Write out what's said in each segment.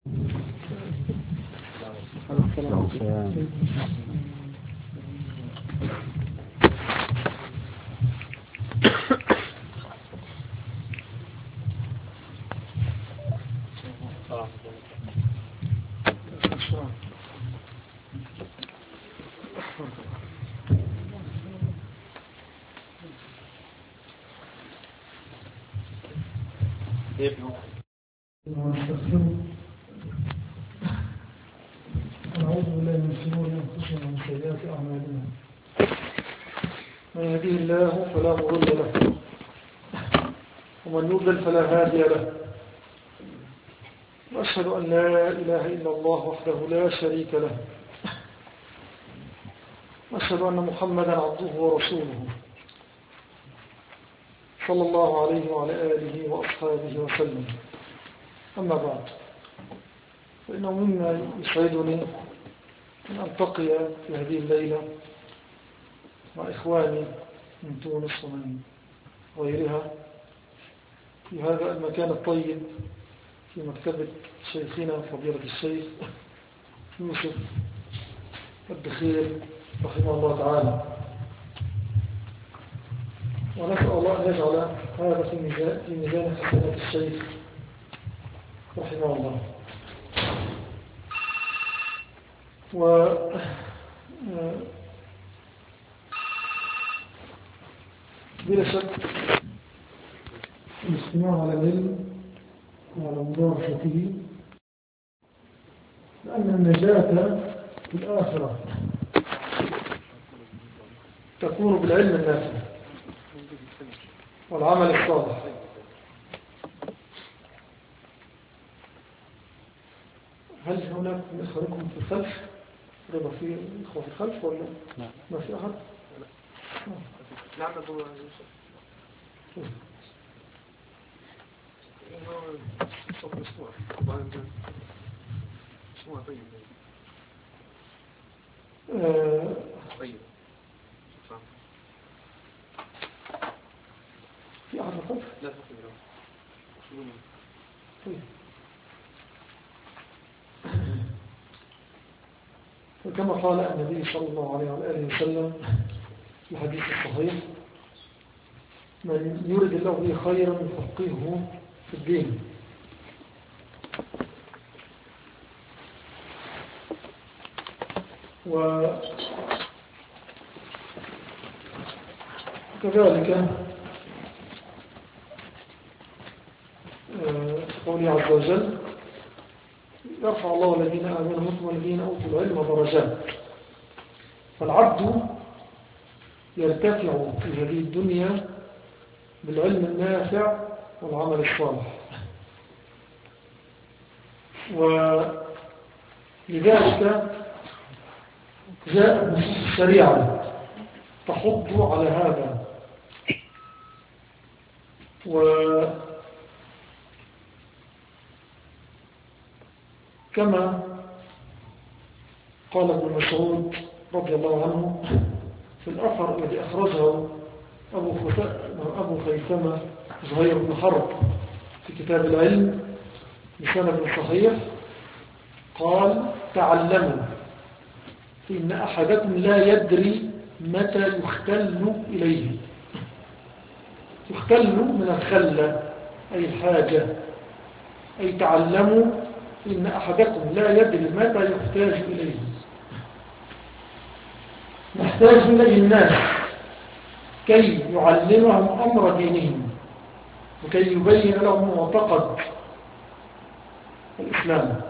ونعوذ بالله من شرور أنفسنا ومن سيئات أعمالنا. من يهديه الله فلا مضل له ومن يضلل فلا هادي له. وأشهد أن لا إله إلا الله وحده لا شريك له. وأشهد أن محمدا عبده ورسوله صلى الله عليه وعلى آله وأصحابه وسلم. أما بعد، فإنه مما يسعدني أن ألتقي في هذه الليلة مع إخواني من تونس ومن غيرها في هذا المكان الطيب في مكتبة شيخنا فضيلة الشيخ يوسف الدخيل رحمه الله تعالى. ونسأل الله أن يجعل هذا في ميزان حسنات الشيخ رحمه الله. بلا شك الاستماع على العلم وعلى مدارسته، لأن النجاة في الآخرة تكون بالعلم النافع والعمل الصالح. هل هناك من إخوانكم في الخلف؟ ربا في إخوة في الخلف ولا ما في أحد؟ نعم أبو يوسف. صوت مسموع طيب. طيب في أحد الخلف؟ لا تقدر. طيب. وكما قال النبي صلى الله عليه وآله وسلم في الحديث الصحيح: من يريد الله به خيرا يفقهه في الدين. وكذلك قوله عز وجل: يرفع الله الذين آمنوا منكم والذين أوتوا العلم درجات. فالعبد يرتفع في هذه الدنيا بالعلم النافع والعمل الصالح، ولذلك جاءت نصوص الشريعة تحض على هذا. كما قال ابن مسعود رضي الله عنه في الأثر الذي أخرجه أبو خيثمة زهير بن حرب في كتاب العلم بسند صحيح، قال: تعلموا فإن أحدكم لا يدري متى يختل إليه. يختل من الخلة أي الحاجة، أي تعلموا إن أحدكم لا يدري متى يحتاج إليه. نحتاج إليه الناس كي يعلمهم أمر دينهم وكي يبين لهم معتقد الإسلام.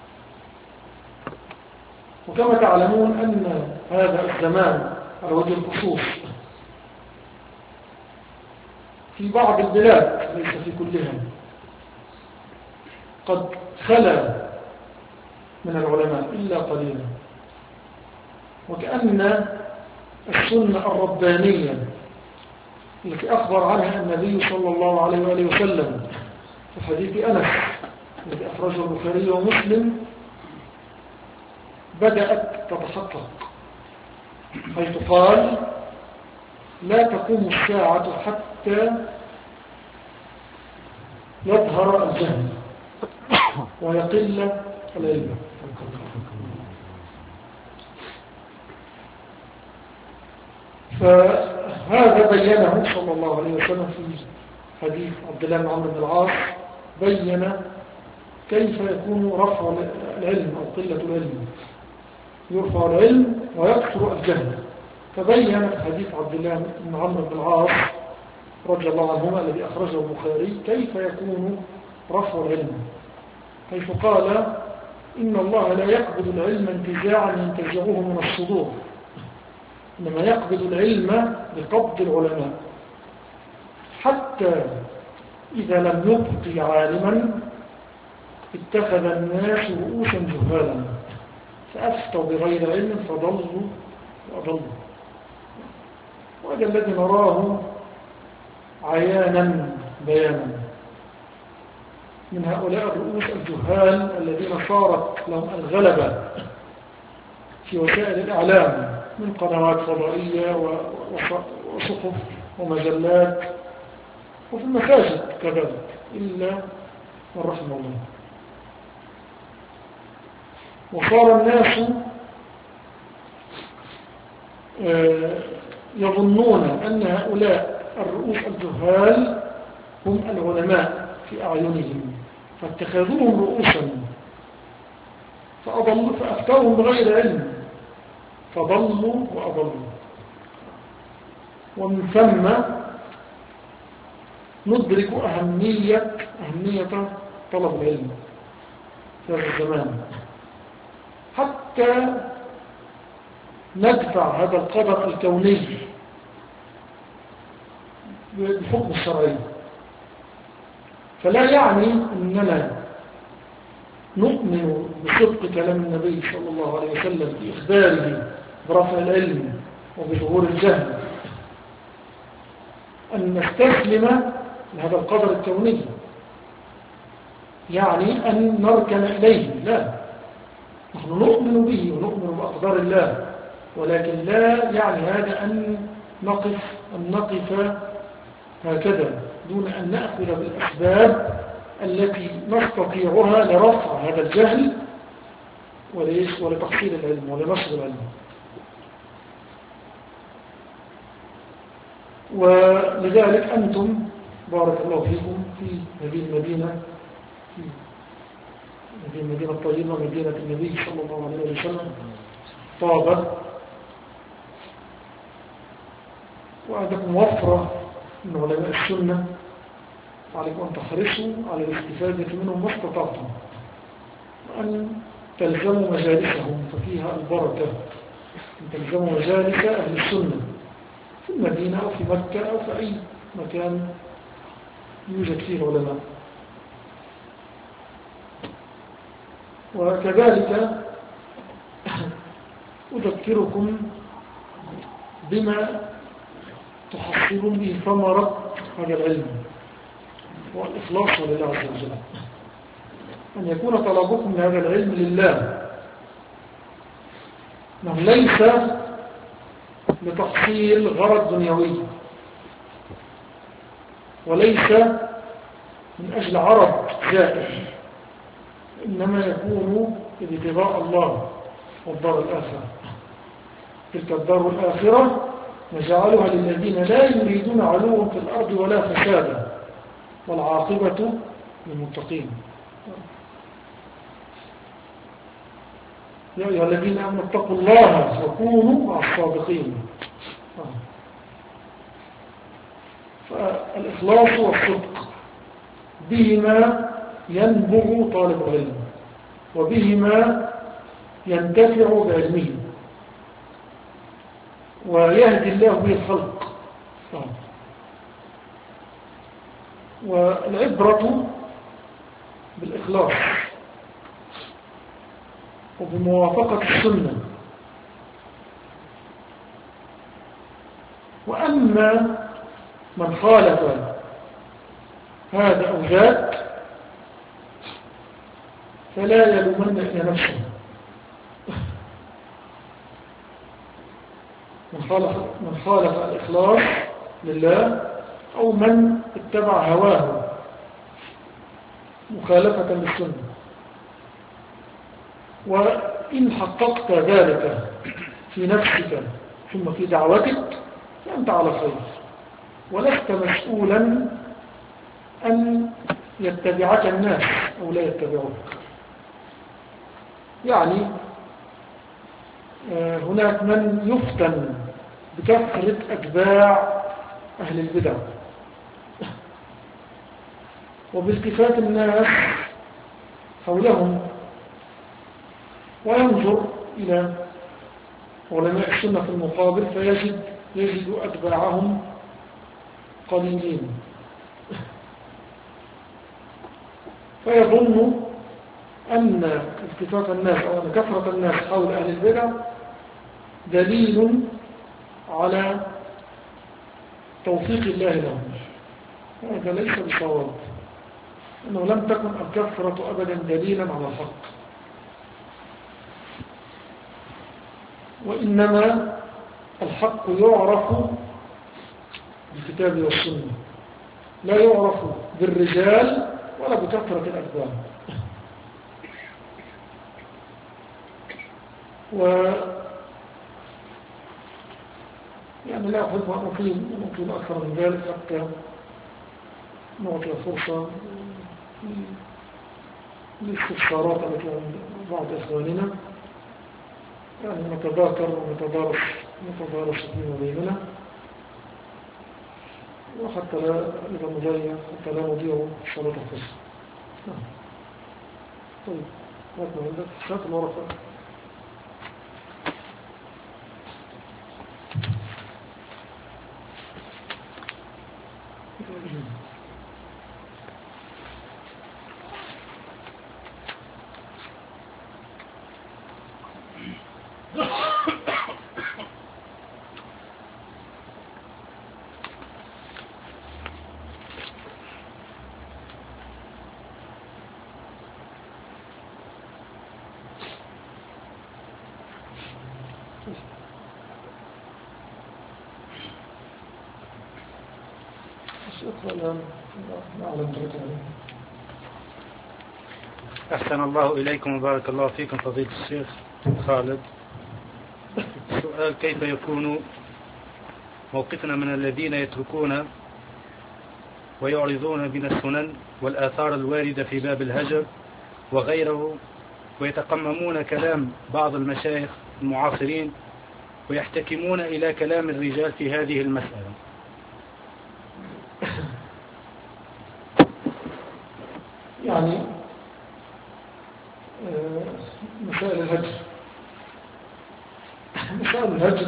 وكما تعلمون أن هذا الزمان على وجه الخصوص في بعض البلاد ليس في كلها قد خلا من العلماء إلا قليلا، وكأن السنة الربانية التي أخبر عنها النبي صلى الله عليه وآله وسلم في حديث أنس الذي أخرجه البخاري ومسلم بدأت تتحقق، حيث قال: لا تقوم الساعة حتى يظهر الجهل وهي قلة العلم. فهذا بينه صلى الله عليه وسلم في حديث عبد الله بن عمرو بن العاص، بين كيف يكون رفع العلم أو قلة العلم. يرفع العلم ويكثر الجهل. فبين في حديث عبد الله بن عمرو بن العاص رضي الله عنهما الذي أخرجه البخاري كيف يكون رفع العلم، حيث قال: إن الله لا يقبض العلم انتزاعا ينتزعه من الصدور، إنما يقبض العلم بقبض العلماء، حتى إذا لم يبق عالما اتخذ الناس رؤوسا جهالا فأفتوا بغير علم فضلوا وأضلوا. وهذا الذي نراه عيانا بيانا من هؤلاء الرؤوس الجهال الذين صارت لهم الغلبة في وسائل الإعلام من قنوات فضائية وصحف ومجلات وفي المساجد كذلك، إلا من رحم الله. وصار الناس يظنون أن هؤلاء الرؤوس الجهال هم العلماء في أعينهم، فاتخذوهم رؤوسا فأفتوهم بغير علم فضلوا وأضلوا. ومن ثم ندرك أهمية طلب العلم في هذا الزمان، حتى ندفع هذا القدر الكوني بالحكم الشرعي. فلا يعني أننا نؤمن بصدق كلام النبي صلى الله عليه وسلم في إخباره برفع العلم وبظهور الجهل أن نستسلم لهذا القدر الكوني، يعني أن نركن إليه. لا، نحن نؤمن به ونؤمن بأقدار الله، ولكن لا يعني هذا أن نقف هكذا دون أن نأخذ بالأسباب التي نستطيعها لرفع هذا الجهل ولتحصيل العلم ولنشر العلم. ولذلك أنتم بارك الله فيكم في هذه المدينة، هذه المدينة الطيبة، مدينة النبي صلى الله عليه وسلم، طابة، وعندكم وفرة من علماء السنة، عليكم أن تحرصوا على الاستفادة منهم ما استطعتم، وأن تلزموا مجالسهم ففيها البركة، أن تلزموا مجالس أهل السنة في المدينة أو في مكة أو في أي مكان يوجد فيه العلماء. وكذلك أذكركم بما تحصلون به ثمرة هذا العلم والإخلاص لله عز وجل، أن يكون طلبكم لهذا العلم لله، أنه ليس لتحصيل غرض دنيوي، وليس من أجل عرض زائد، إنما يكون ابتغاء الله والدار الآخرة. تلك الدار الآخرة نجعلها للذين لا يريدون علوا في الأرض ولا فسادا والعاقبة للمتقين. يا أيها الذين آمنوا اتقوا الله وكونوا مع الصادقين. فالإخلاص والصدق بهما ينبغ طالب العلم، وبهما ينتفع بعلمه، ويهدي الله به الخلق. والعبرة بالإخلاص وبموافقة السنة. وأما من خالف هذا أو ذاك فلا يلومن إلى نفسه. من خالف الإخلاص لله أو من اتبع هواه مخالفة للسنة وإن حققت ذلك في نفسك ثم في دعوتك فأنت على خير، ولست مسؤولا أن يتبعك الناس أو لا يتبعوك. يعني هناك من يفتن بكثرة أتباع أهل البدع وبالتفات الناس حولهم، وينظر إلى علماء السنة في المقابل فيجد أتباعهم قليلين، فيظن أن التفات الناس أو أن كثرة الناس حول أهل البدع دليل على توفيق الله لهم. هذا ليس بصواب، أنه لم تكن الكثرة أبدا دليلا على الحق، وإنما الحق يعرف بالكتاب والسنة، لا يعرف بالرجال ولا بكثرة الأتباع. يعني لا أحب أن أطيل أكثر من ذلك حتى نعطي فرصة للاستفسارات التي عند بعض إخواننا، يعني نتذاكر ونتدارس فيما بيننا، وحتى لا نضيع صلاة الفجر. طيب وقتنا عندك شاك الورقة. أحسن الله إليكم وبارك الله فيكم فضيلة الشيخ خالد. السؤال: كيف يكون موقفنا من الذين يتركون ويعرضون من السنن والآثار الواردة في باب الهجر وغيره، ويتقممون كلام بعض المشايخ المعاصرين ويحتكمون إلى كلام الرجال في هذه المسألة؟ يعني مسائل الهجر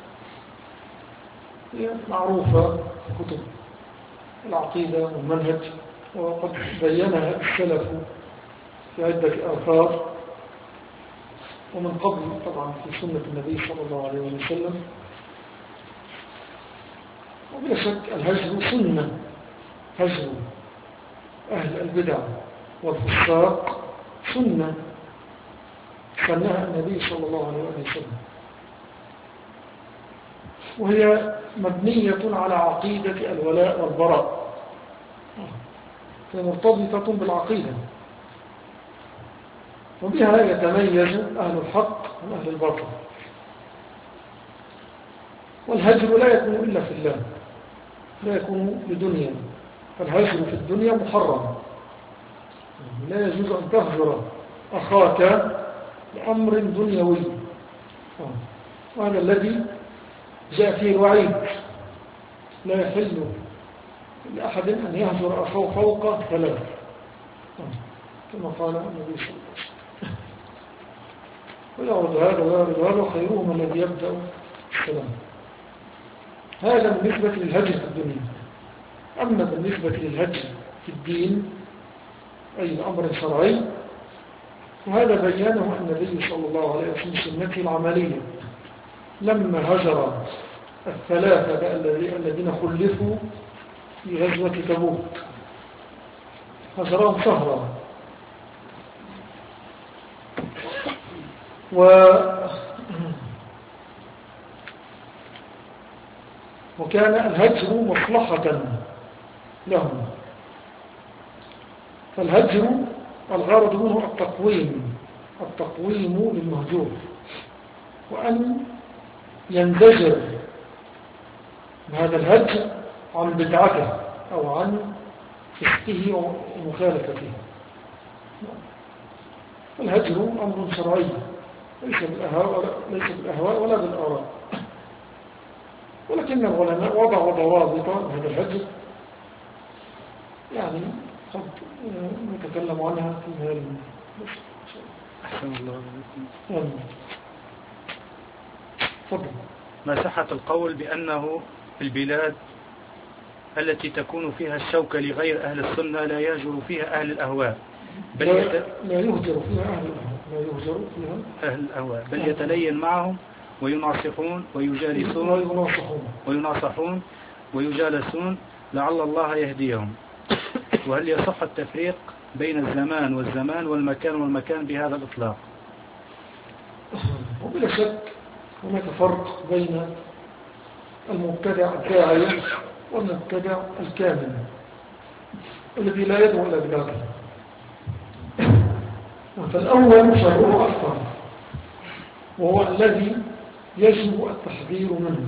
هي معروفة في كتب العقيدة والمنهج، وقد بينها السلف في عدة آثار، ومن قبل طبعا في سنة النبي صلى الله عليه وسلم. وبلا شك الهجر سنة، هجر أهل البدع والفساق سنة سنها النبي صلى الله عليه وسلم، وهي مبنية على عقيدة الولاء والبراء، هي مرتبطة بالعقيدة، وبها يتميز أهل الحق من أهل الباطل. والهجر لا يكون إلا في الله، لا يكون لدنيا، فالهجر في الدنيا محرم، لا يجوز أن تهجر أخاك لأمر دنيوي، وهذا الذي جاء فيه الوعيد: لا يحل لأحد أن يهجر أخاه فوق 3، كما قال النبي صلى الله عليه وسلم. ويعرض هذا ويعرض هذا، خيرهم الذي يبدأ السلام. هذا بالنسبة للهجر في الدنيا. أما بالنسبة للهجر في الدين أي الأمر الشرعي، وهذا بيانه النبي صلى الله عليه وسلم في سنته العملية لما هجر الثلاثة الذين خلفوا في غزوة تبوك، هجرهم شهرا، وكان الهجر مصلحة لهم. فالهجر الغرض منه التقويم التقويم للمهجور، وأن ينزجر هذا الهجر عن بدعته أو عن فسقه ومخالفته. الهجر أمر شرعي ليس بالأهواء ولا بالآراء، ولكن العلماء وضعوا ضوابط هذا الهجر، يعني قد نتكلم عنها في هذا أحسن الله عليكم. تفضل. ما صحة القول بأنه في البلاد التي تكون فيها الشوكة لغير أهل السنة لا يهجر فيها أهل الأهواء، لا يهجر فيها أهل الأهواء، لا يهجر فيها أهل الأهواء، بل يتلين معهم ويناصحون ويناصحون ويجالسون لعل الله يهديهم. وهل يصح التفريق بين الزمان والمكان بهذا الإطلاق؟ وبلا شك هناك فرق بين المبتدع الداعية والمبتدع الكامل الذي لا يدعو إلى بدعته. فالأول شره أكثر، وهو الذي يجب التحذير منه.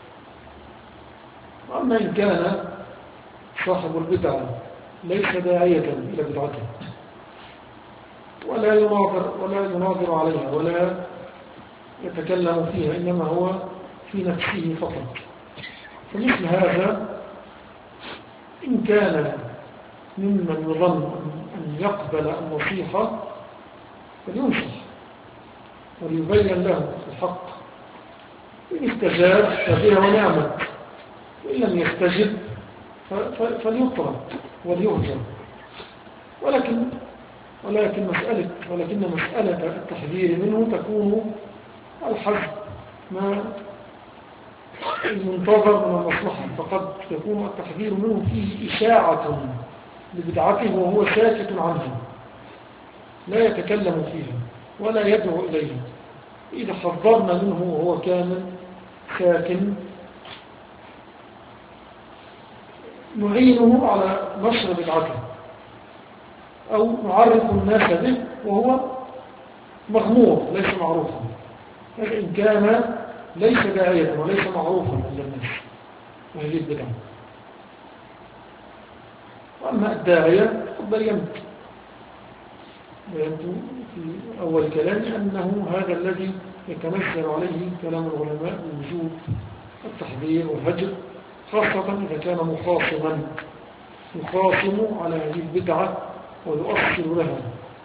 أما إن كان صاحب البدعة ليس داعية إلى بدعته ولا يناظر عليها ولا يتكلم فيها، إنما هو في نفسه فقط، فمثل هذا إن كان ممن يظن أن يقبل النصيحة فلينصح وليبين له الحق، إن استجاب فبها ونعمت، وإن لم يستجب فليطرد وليهجر. ولكن مسألة التحذير منه تكون على حسب ما المنتظر من المصلحة، فقد يكون التحذير منه فيه إشاعة لبدعته وهو ساكت عنها لا يتكلم فيها ولا يدعو إليها. إذا حذرنا منه وهو كامل ساكن نعينه على نشر بدعته أو نعرف الناس به وهو مغمور ليس معروفا، إن كان ليس داعية وليس معروفا عند الناس وهذه البدعة. وأما الداعية بينت في أول كلام أنه هذا الذي يتنزل عليه كلام العلماء من وجوب التحذير والهجر، خاصة إذا كان يخاصم على هذه البدعة ويؤصل لها.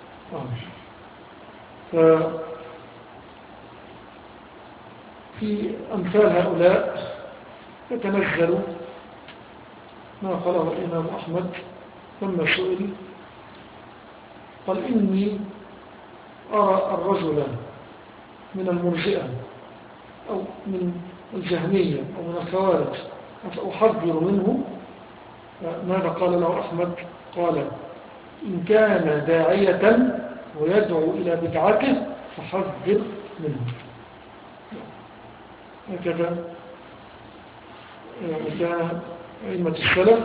في أمثال هؤلاء يتنزل ما قاله الإمام أحمد لما سئل قال إني أرى الرجل من المرجئة أو من الجهمية أو من الخوارج فأحذر منه. ماذا قال له أحمد؟ قال إن كان داعية ويدعو إلى بدعته فحذر منه. هكذا كان أئمة السلف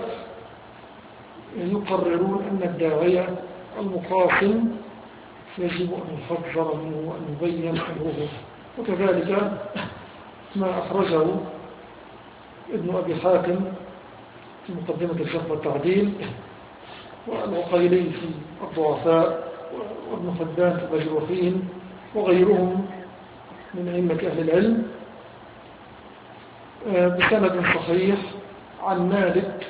يقررون أن الداعية المخاصم يجب أن يحذر منه وأن يبين أمره. وكذلك ما أخرجه ابن أبي حاتم في مقدمة الجرح والتعديل، والعقيلي في الضعفاء، وابن حبان في المجروحين، وغيرهم من أئمة أهل العلم بسند صحيح عن مالك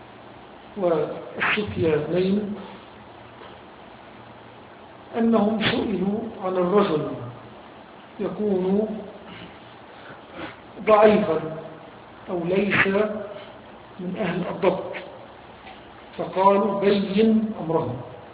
والسفيانين أنهم سئلوا عن الرجل يكون ضعيفا أو ليس من أهل الضبط، فقالوا بين أمره.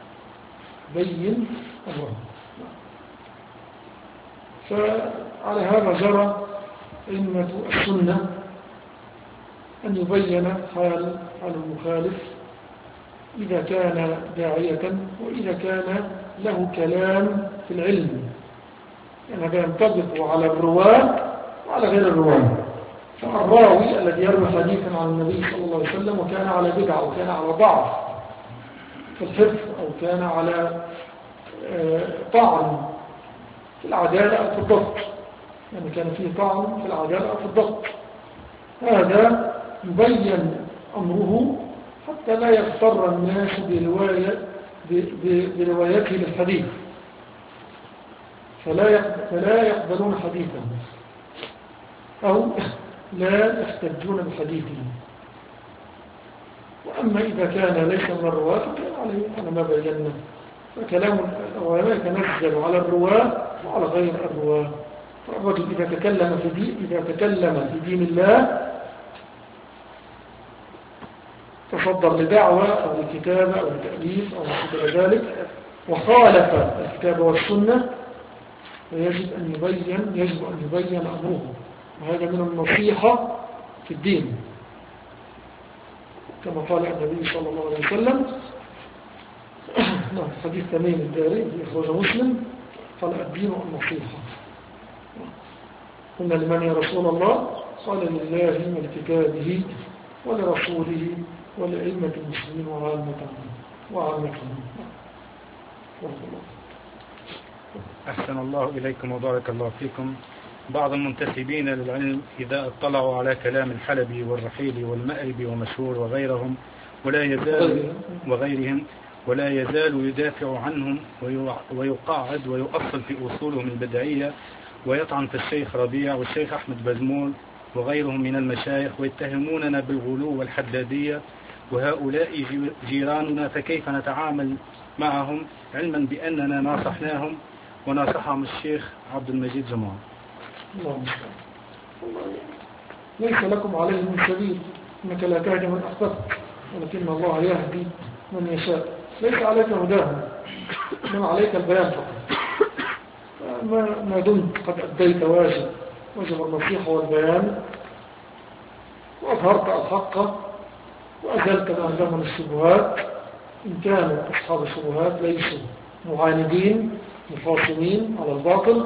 فعلى هذا جرى أئمة السنة أن يبين حال المخالف إذا كان داعية وإذا كان له كلام في العلم، يعني هذا ينطبق على الرواة وعلى غير الرواة. فالراوي الذي يروي حديثا عن النبي صلى الله عليه وسلم وكان على بدعة أو كان على ضعف في الحفظ أو كان على طعن في العدالة أو في الضبط، يعني كان فيه طعن في العدالة أو في الضبط، هذا يبين أمره حتى لا يغتر الناس بروايته للحديث، فلا يقبلون حديثا أو لا يحتجون بحديثه. وأما إذا كان ليس من الرواة فكان عليه على ما بينا، فكلام العلماء يتنزل على الرواة وعلى غير الرواة. فالرجل إذا تكلم في دين الله، تصدر لدعوة أو لكتابة أو لتأليف أو مثل ذلك وخالف الكتاب والسنة، فيجب أن يبين أمره، وهذا من النصيحة في الدين، كما قال النبي صلى الله عليه وسلم حديث تميم الداري في إخراج مسلم، قال الدين النصيحة. قلنا لمن يا رسول الله؟ قال لله ولكتابه ولرسوله ولأئمة المسلمين وعامتهم. أحسن الله إليكم وبارك الله فيكم. بعض المنتسبين للعلم إذا اطلعوا على كلام الحلبي والرحيلي والمأربي ومشهور وغيرهم ولا يزال يدافع عنهم ويقاعد ويؤصل في أصولهم البدعية، ويطعن في الشيخ ربيع والشيخ أحمد بزمول وغيرهم من المشايخ، ويتهموننا بالغلو والحدادية، وهؤلاء جيراننا، فكيف نتعامل معهم علما بأننا ناصحناهم وناصحهم الشيخ عبد المجيد جمال؟ ليس لكم عليه من سبيل، إنك لا تهدي من أحببت ولكن الله يهدي من يشاء. ليس عليك هداهم، إنما عليك البيان فقط. ما دمت قد أديت واجب النصيحة والبيان، وأظهرت الحق وأزلت ما عندهم من الشبهات، إن كان أصحاب الشبهات ليسوا معاندين مخاصمين على الباطل،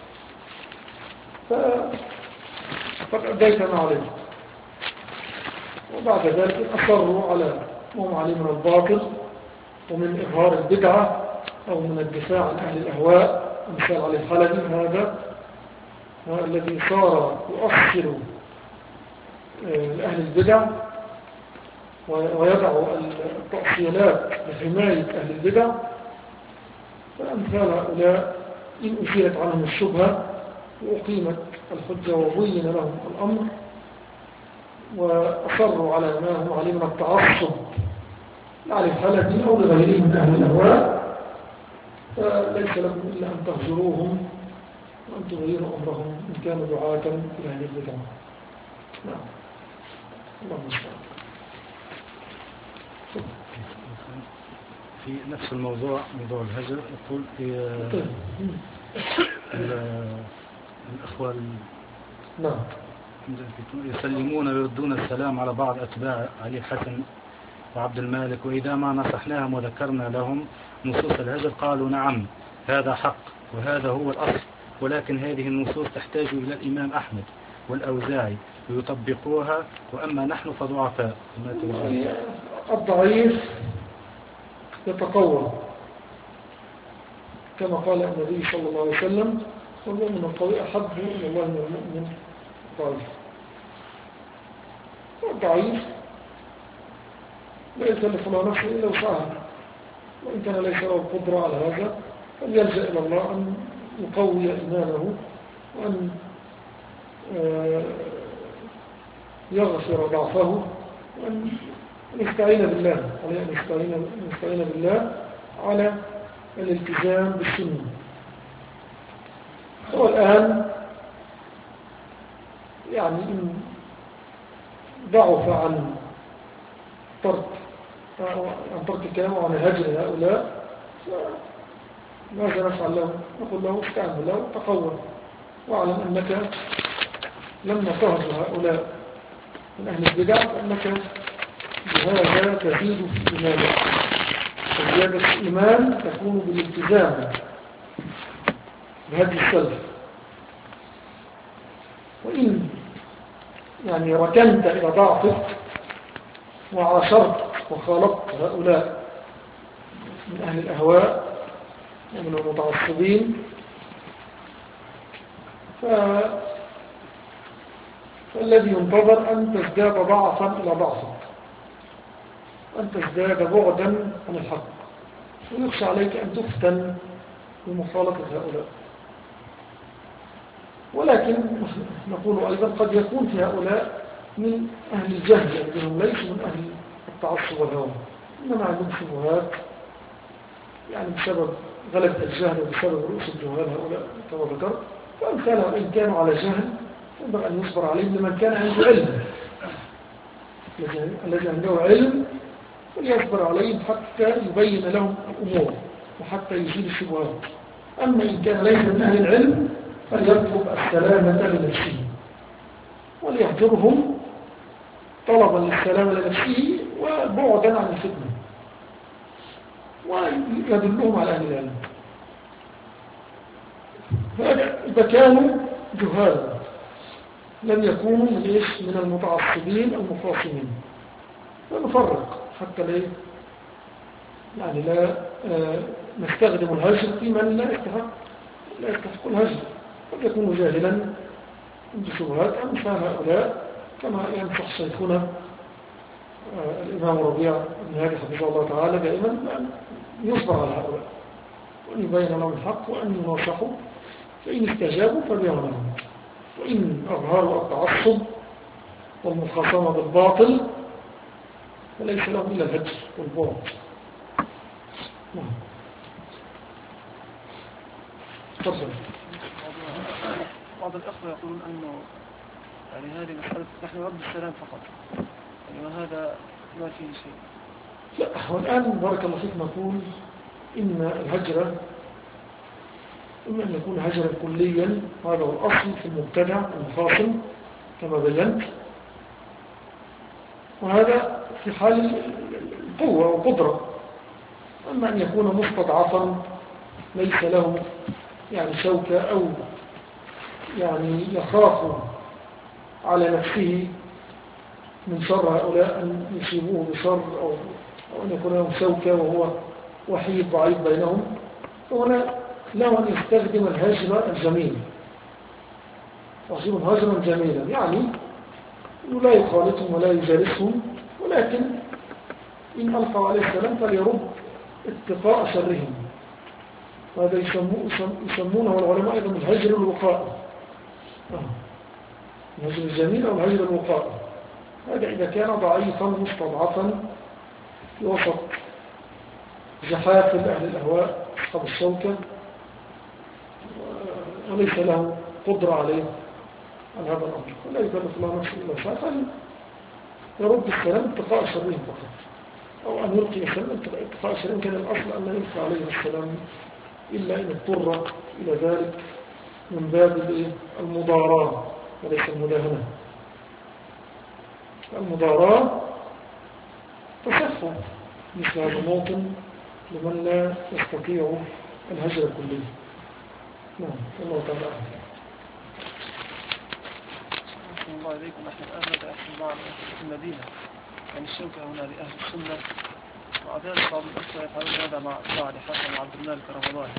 فقد أديت ما عليه. وبعد ذلك أصروا على ما هم عليه من الباطل ومن إظهار البدعة أو من الدفاع عن أهل الأهواء، مثال على الحلبي هذا الذي صار يؤثر لأهل البدع ويضع التأصيلات لحماية أهل البدع. فأمثال هؤلاء إن أثيرت عنهم الشبهة وأقيمت الحجة وبين لهم الأمر وأصروا على ما هم عليه من التعصب على الحلبي أو لغيرهم من أهل الأهواء، فليس لكم إلا أن تهجروهم وأن تغيروا أمرهم إن كانوا دعاة إلى أهل البدع. نعم، الله المستعان. في نفس الموضوع، موضوع الهجر، يقول الأخوة نعم يسلمون ويردون السلام على بعض أتباع علي الحسن وعبد المالك، وإذا ما نصحناهم وذكرنا لهم نصوص الهجر قالوا نعم هذا حق وهذا هو الأصل، ولكن هذه النصوص تحتاج إلى الإمام أحمد والأوزاعي ويطبقوها، وأما نحن فضعفاء. الضعيف يتقوى كما قال النبي صلى الله عليه وسلم: والمؤمن القوي أحب إلى الله من المؤمن الضعيف. الضعيف لا يكلف الله نفسه إلا وسعها، وإن كان ليس له القدرة على هذا فليلجأ إلى الله أن يقوي إيمانه وأن يغفر ضعفه وأن نستعين بالله على الالتزام بالسنة. هو الآن يعني إن ضعف عن ترك الكلام وعن هجر هؤلاء، ماذا نفعل له؟ نقول له استعن بالله وتقوى، واعلم أنك لما تهجر هؤلاء من أهل البدع فأنك بهذا تزيد في إيمانك. زيادة الإيمان تكون بالالتزام بهذه السلف. وإن يعني ركنت إلى ضعفك وعاشرت وخالطت هؤلاء من أهل الأهواء ومن المتعصبين، فالذي ينتظر أن تزداد ضعفا إلى ضعفك، أن تزداد بعدا عن الحق، ويخشى عليك أن تفتن بمخالطة هؤلاء. ولكن نقول أيضا قد يكون في هؤلاء من أهل الجهل الذين ليسوا من أهل التعصب والهوى، إنما عندهم شبهات يعني بسبب غلبة الجهل وبسبب رؤوس الجهال هؤلاء كما ذكرت. فأمثالهم إن كانوا على جهل ينبغي أن يصبر عليهم لمن كان عنده علم، الذي عنده علم فليصبر عليهم حتى يبين لهم الأمور وحتى يزيل الشبهات. أما إن كان ليس من أهل العلم فليطلب السلامة لنفسه وليهجرهم طلبا للسلامة لنفسه وبعدا عن الفتنة، ويدلهم على أهل العلم. إذا كانوا جهالا لم يكونوا من المتعصبين المخاصمين، فنفرق حتى لا يعني لا نستخدم الهجر في من لا يستحق الهجر. قد يكون جاهلا بشبهات أمثال هؤلاء كما ينصح شيخنا الإمام ربيع بن هادي حفظه الله تعالى دائما أن يصبر على هؤلاء وأن يبين لهم الحق وأن ينصحوا، فإن استجابوا فبيعوا لهم، وإن أظهروا التعصب والمخاصمة بالباطل فليس لهم إلا الهجر والبعد. تفضل. بعض الأخوة يقولون أنه يعني هذه مسألة نحن رد السلام فقط، يعني وهذا ما فيه شيء. لا، والآن بارك الله فيك نقول إن الهجرة إما أن يكون هجرا كليا، هذا هو الأصل في المبتدع المخاصم كما بينت، وهذا في حال القوة والقدرة. أما أن يكون مستضعفا ليس له يعني شوكة أو يعني يخاف على نفسه من شر هؤلاء أن يصيبوه بشر أو أن يكون لهم شوكة وهو وحيد ضعيف بينهم، فهنا له أن يستخدم الهجر الجميل، يصيب هجرا جميلا، يعني لا يخالطهم ولا يجالسهم، ولكن إن ألقوا عليه السلام فليرد اتقاء شرهم. وهذا يسمونه العلماء أيضا الهجر الوقائي، الهجر الجميل أو الهجر الوقائي. هذا إذا كان ضعيفا مستضعفا في وسط جحافل أهل الأهواء أصحاب الشوكة وليس له قدرة عليه على هذا الأمر، ولا يكلف الله نفسه إلا وسعها، يرد السلام اتقاء شرهم فقط، أو أن يلقي السلام اتقاء شرهم. كان الأصل أن لا يلقى عليه السلام إلا إن اضطر إلى ذلك من باب المضاراة وليس المداهنة. المضاراة تصح مثل هذا الموطن لمن لا يستطيع الهجر الكلي. نعم، الله تعالى أعلم. الله إليكم. نحن الآن ماذا يحصل معنا في المدينة؟ يعني الشوكة هنا لأهل السنة، مع ذلك بعض الأخوة يفعلون هذا مع سعد حسن وعبد الملك رمضان.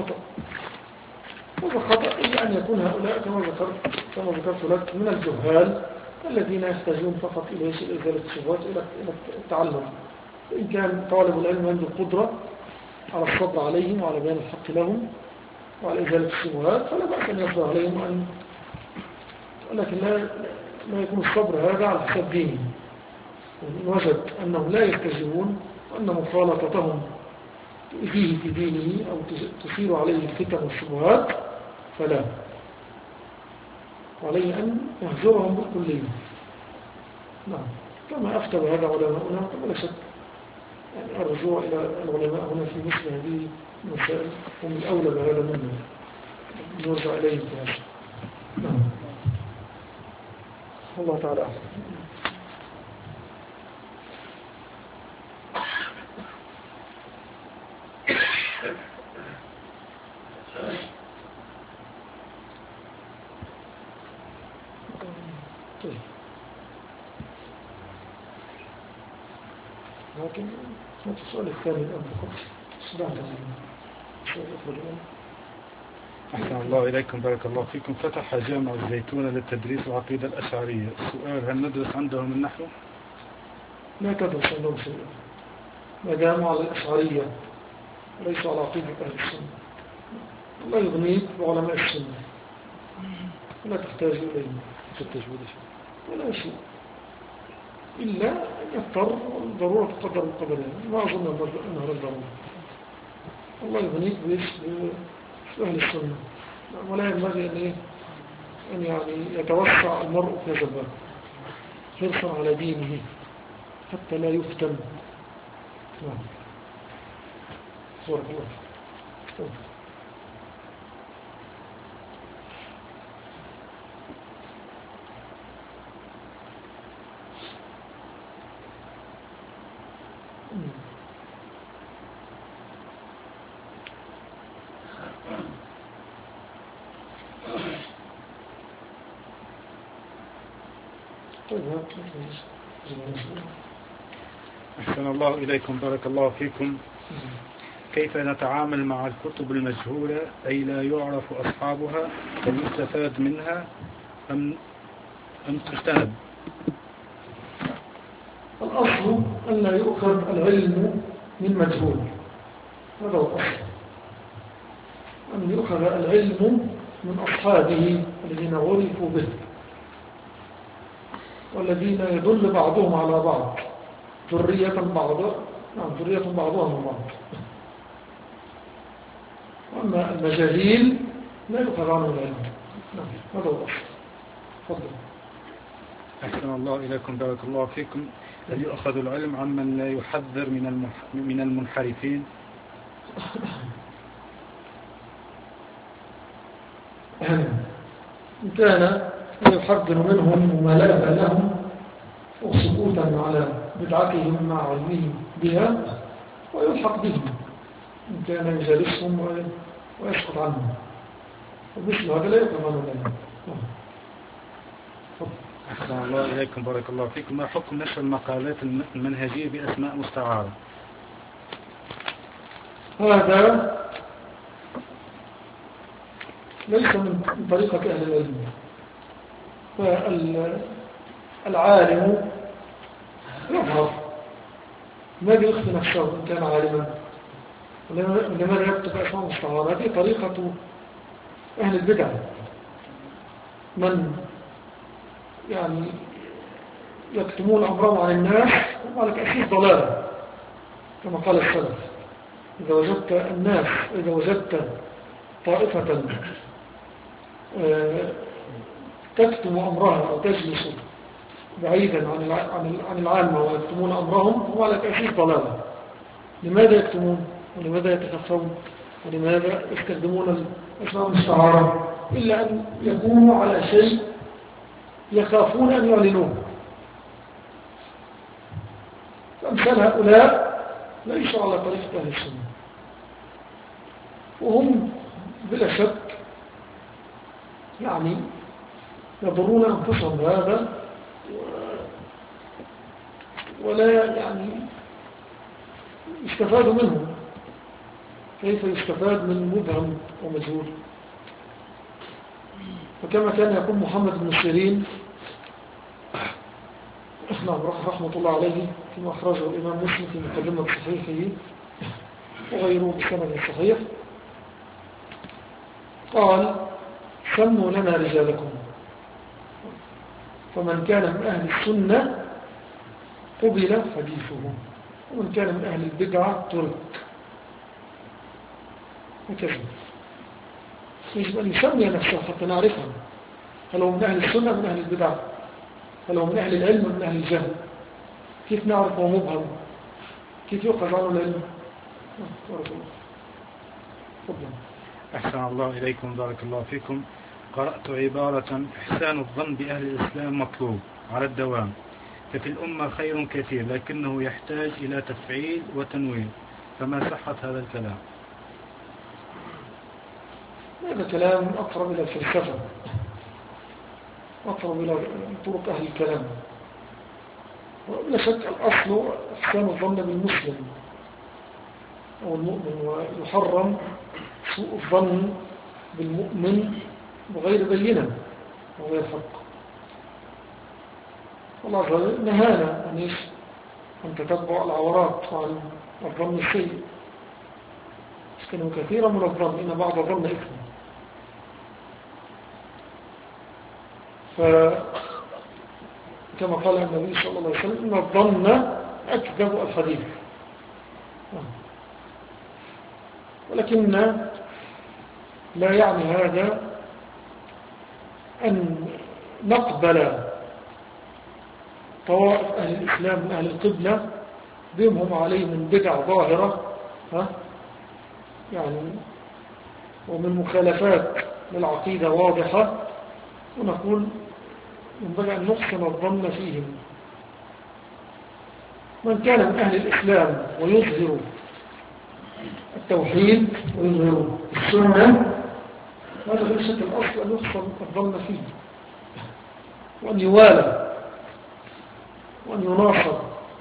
هذا خطأ إلا أن يكون هؤلاء كما ذكرت لك من الجهال الذين يحتاجون فقط إلى إزالة الشبهات إلى التعلم. وإن كان طالب العلم عنده قدرة على الصبر عليهم وعلى بيان الحق لهم وعلى إزالة الشبهات فلا بأس أن يصبر عليهم، لكن لا يكون الصبر هذا على حساب دينه. إن وجد أنهم لا يستجيبون وأن مخالطتهم تؤذيه في دينه أو تثير عليه الفتن والشبهات فلا، وعليه أن يهجرهم بالكلية. نعم، كما أفتى بهذا علماؤنا، ولا شك يعني الرجوع إلى العلماء هنا في مثل هذه المسائل هم الأولى بهذا منه، نرجع إليه في هذا. نعم، الله تعالى أعلم. لكن السؤال الثاني الآن فقط سمعت السؤال الأخرى الآن. أحسن الله إليكم بارك الله فيكم. فتح جامع الزيتونة للتدريس العقيدة الأشعرية. السؤال: هل ندرس عندهم النحو؟ لا تدرس عندهم شيء، ما جامع على الأشعرية وليس على عقيدة أهل السنة. الله يغنيك بعلماء السنة ولا تحتاج إليهم في التجويد ولا شيء، إلا أن يضطر الضرورة تقدر بقدرها. ما أظن أنها الضرورة. الله يغنيك بأهل السنة، ولا ينبغي أن يعني يتوسع المرء في هذا الباب حرصا على دينه حتى لا يفتن. نعم. بارك الله. أحسن الله إليكم بارك الله فيكم. كيف نتعامل مع الكتب المجهولة أي لا يعرف أصحابها، هل يستفاد منها أم تستند؟ الأصل أن لا يؤخذ العلم من مجهول، هذا هو الأصل، أن يؤخذ العلم من أصحابه الذين عرفوا به والذين يدل بعضهم على بعض، ذرية بعضها من بعض. وأما المجاهيل لا يؤخذ عنهم العلم. هذا هو الأصل. تفضل. أحسن الله إليكم بارك الله فيكم. هل يؤخذ العلم عمن لا يحذر من المنحرفين؟ إن كان يحذر منهم وملاء لهم وسكوتا على بدعتهم مع علمهم بها ويلحق بهم، إن كان يجالسهم ويسقط عنهم، ومثل هذا لا يؤخذ عنه العلم. أحسن الله إليكم بارك الله فيكم. ما حكم نشر المقالات المنهجية بأسماء مستعارة؟ هذا ليس من طريقة أهل العلم. فالعالم يظهر ما بيخفي نفسه إن كان عالما، لماذا يكتب أسماء مستعارة؟ هذه طريقة أهل البدع، من يعني يكتمون أمرهم عن الناس وعلى تأسيس ضلالة، كما قال السلف: إذا وجدت الناس، إذا وجدت طائفة تكتم أمرها أو تجلس بعيدا عن العامة ويكتمون أمرهم، هم على تأسيس ضلالة. لماذا يكتمون ولماذا يتخفون ولماذا يستخدمون الأسماء المستعارة؟ إلا أن يكونوا على شيء يخافون أن يعلنوه. فأمثال هؤلاء ليسوا على طريقة أهل السنة، وهم بلا شك يعني يضرون أنفسهم بهذا ولا يعني يستفادوا منه. كيف يستفاد من مبهم ومجهول؟ فكما كان يقول محمد بن سيرين رحمة الله عليه فيما أخرجه الإمام مسلم في مقدمة صحيحه وغيره بسند صحيح، قال: سموا لنا رجالكم، فمن كان من أهل السنة قبل حديثه ومن كان من أهل البدعة ترك. هكذا يجب أن يسمي نفسه حتى نعرفه، هل هو من أهل السنة من أهل البدعة، هل هو من أهل العلم من أهل الجهل. كيف نعرف هو مبهم؟ كيف يؤخذ عنه العلم؟ بارك الله. تفضل. أحسن الله إليكم بارك الله فيكم. قرأت عبارة: إحسان الظن بأهل الإسلام مطلوب على الدوام، ففي الأمة خير كثير لكنه يحتاج إلى تفعيل وتنوير، فما صحة هذا الكلام؟ هذا كلام أقرب إلى الفلسفة، أقرب إلى طرق أهل الكلام. وبلا شك الأصل إحسان الظن بالمسلم أو المؤمن، ويحرم سوء الظن بالمؤمن بغير بينة وغير حق. الله عز وجل نهانا أن تتبع العورات وعن الظن السيء، كانوا كثيرا من الظن إن بعض الظن إثم. فكما قال النبي صلى الله عليه وسلم إن الظن أكذب الحديث. ولكن لا يعني هذا أن نقبل طوائف أهل الإسلام من أهل القبلة بهم هم عليه من بدع ظاهرة يعني ومن مخالفات للعقيدة واضحة، ونقول ينبغي أن نحسن الظن فيهم. من كان من أهل الإسلام ويظهر التوحيد ويظهر السنة، هذا ليس الأصل أن يحسن الظن فيه وأن يوالى وأن يناصر.